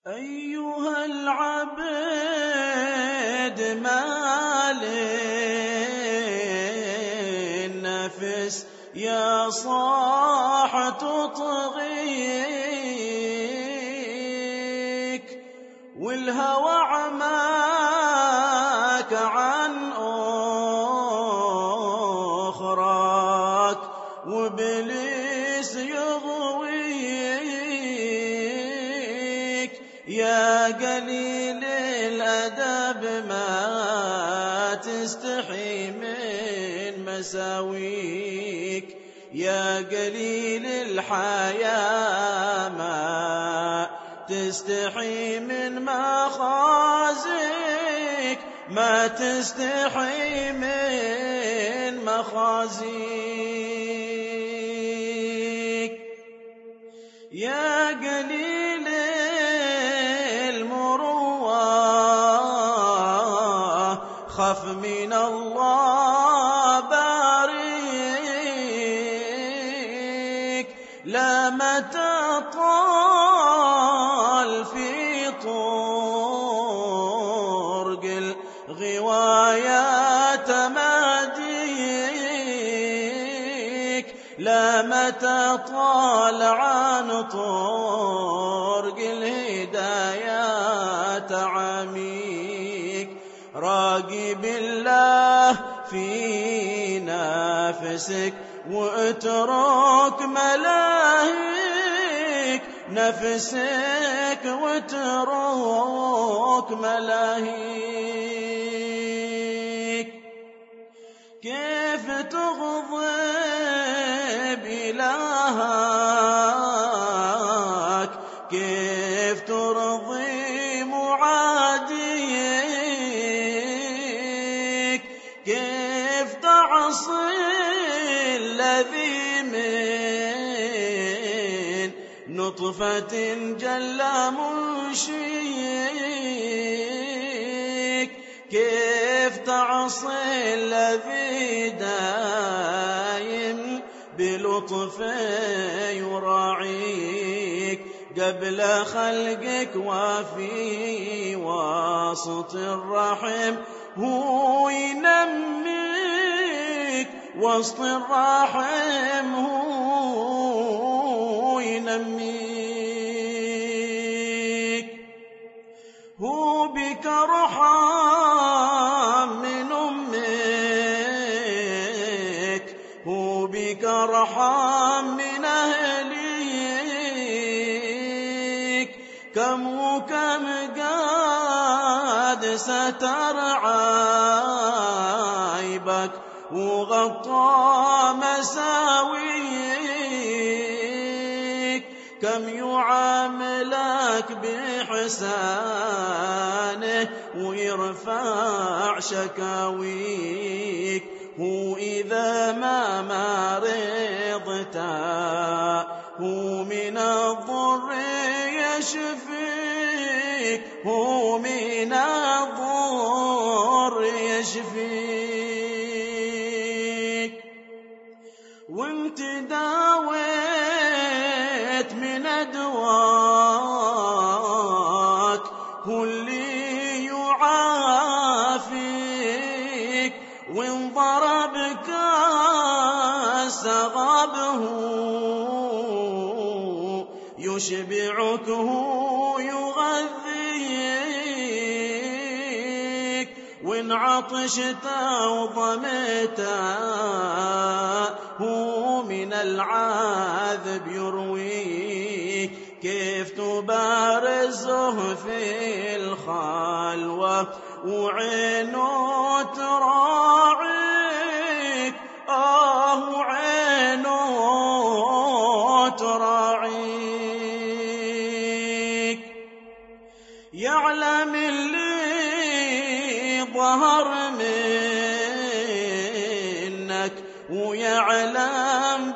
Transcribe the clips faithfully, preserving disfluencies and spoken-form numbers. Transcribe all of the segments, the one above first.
أيها العبد مال النفس يا صاح تطغيك، والهوى عماك عن أخراك، وإبليس يغويك. يا قليل الأدب ما تستحي من مساويك، يا قليل الحياة ما تستحي من مخازيك، ما تستحي من مخازيك. يا قليل المروءة خف من الله باريك، لا متى طال في طرق الغوايات ماديك، لا متى طال عن طرق الهدايات عميك. راقب الله في نفسك واترك ملاهيك، نفسك واترك ملاهيك. كيف تغضب إلهك، كيف ترضي معاديك، كيف تعصي الذي من نطفة جل منشيك، كيف تعصي الذي دايم بلطف يراعيك. قبل خلقك وفي وسط الرحم هو ينميك، وسط الرحم هو ينميك. هو بك رحم من أمك، هو بك رحم من أهليك. كم وكم قد ستر عيبك وغطى مساويك، كم يعاملك بإحسانه ويرفع شكاويك. هو إذا ما مرضت هو من الضر يشفيك، هو من الضر يشفيك. وانت داويت من أدواك هو اللي يعافيك، وان ضربك سغبه يشبعك هو يغذيك، وإن عطشت وظمت هو من العذب يرويك. كيف تبارزه في الخلوة وعينه تراعيك، آه وعينه تراعيك. يعلم اللي ظهر منك ويعلم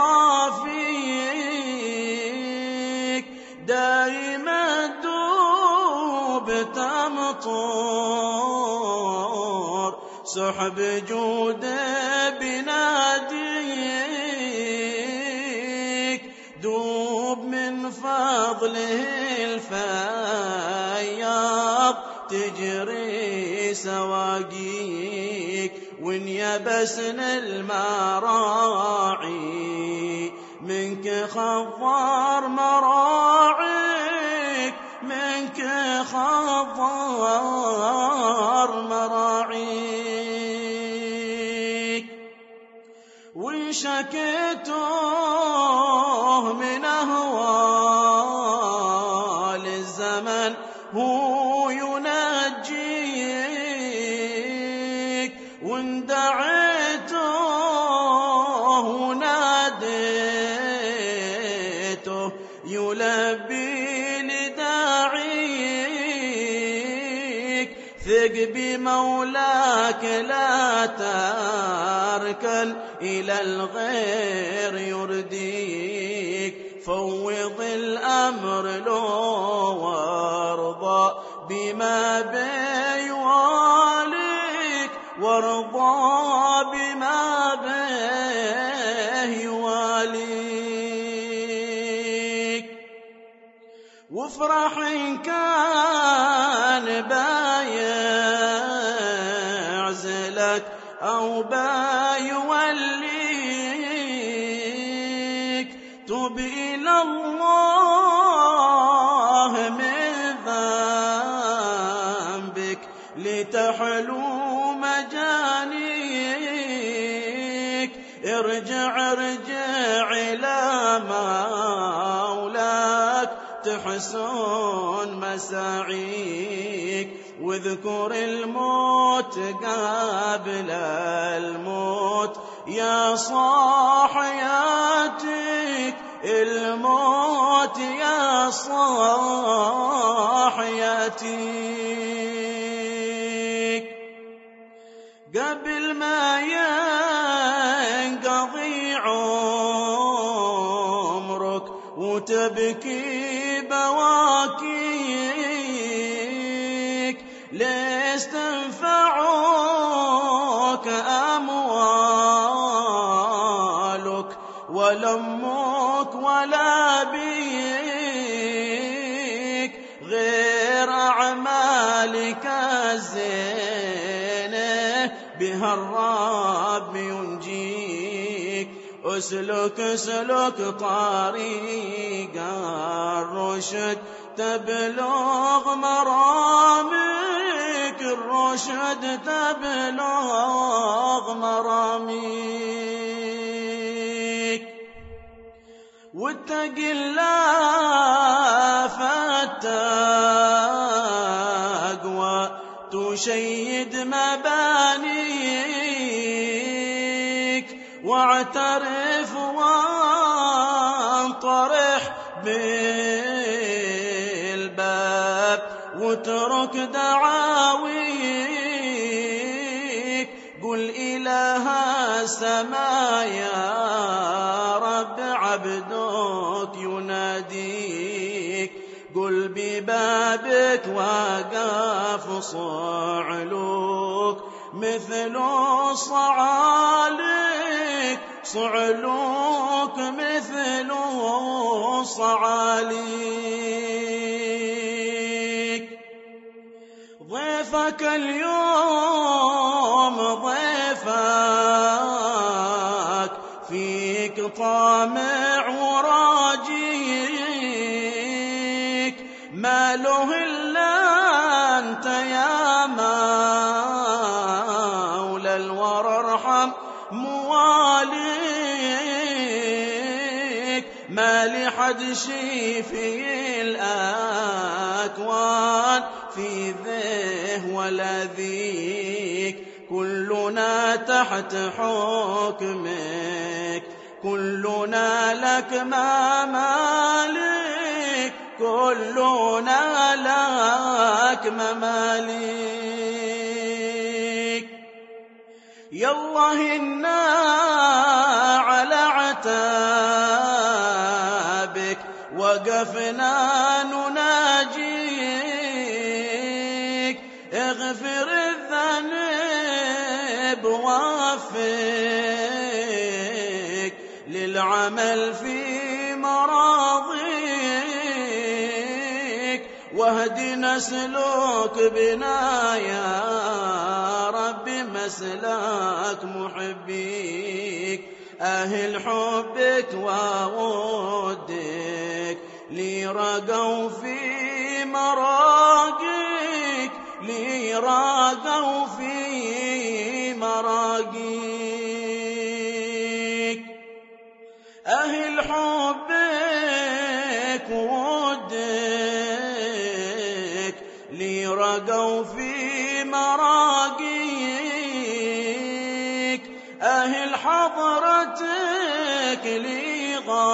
بخافيك، دايما دوب تمطر سحب جوده بناديك. دوب من بفضله الفياض تجري سواقيك، وانيبسن المراعي منك خضر مراعيك، منك خضر مراعيك. وإن شكيته من أهوال الزمن هو ينجيك، وإن دعيته وناديته يلبي لداعيك. ثق بمولاك لا تركن إلى الغير يرديك، فوض الأمر له وارضى بما بيواليك، وارضى بما بيواليك. وافرح إن كان بايعزلك أو بايوليك، تب إلى الله من ذنبك لتحلو مجانيك. ارجع ارجع إلى مولاك تحسن مساعيك، واذكر الموت قبل الموت يا صاحياتك، الموت يا صاحياتك. قبل ما ينقضي عمرك وتبكي بواكيك، ليستنفعوك أموالك ولا أمك ولا بيك، غير أعمالك الزينة بها الرب ينجيك. اسلك اسلك طريق الرشد تبلغ مراميك، الرشد تبلغ مراميك. واتق الله فالتقوى تشيد مبانيك، واعترف وانطرح بالباب واترك دعاويك. قل إله السماء يا رب عبدك يناديك، قل ببابك وقف صعلوك مثل صعاليك، صعلوك مثل صعاليك. ضيفك اليوم ضيفك فيك طامع وراجيك، ما له إلا أنت يا مولى الورى ارحم مواليك. ما لحد شي في الأكوان في ذه ولا ذيك، كلنا تحت حكمك، كلنا لك ما مالك، كلنا لك مماليك. يالله إنا على عتابك وقفنا نناجيك، اغفر الذنب ووفق للعمل في مراضيك، واهدنا سلوك بنا يا رب مسلك محبيك أهل حبك وودك لي رقوا في مراقيك لي رقوا في مراقيك أهل حبك وودك لي رقوا في مراقيك أهل حضرتك لي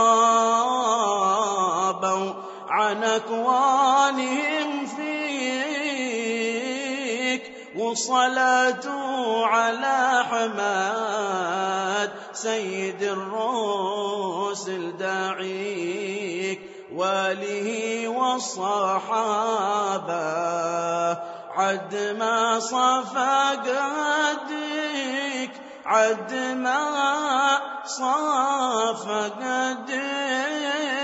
غابوا عن أكوانهم فيك وصلاة على حماد سيد الرسل داعيك واله والصحابة عد ما صفى قدك عد ما صفى قدك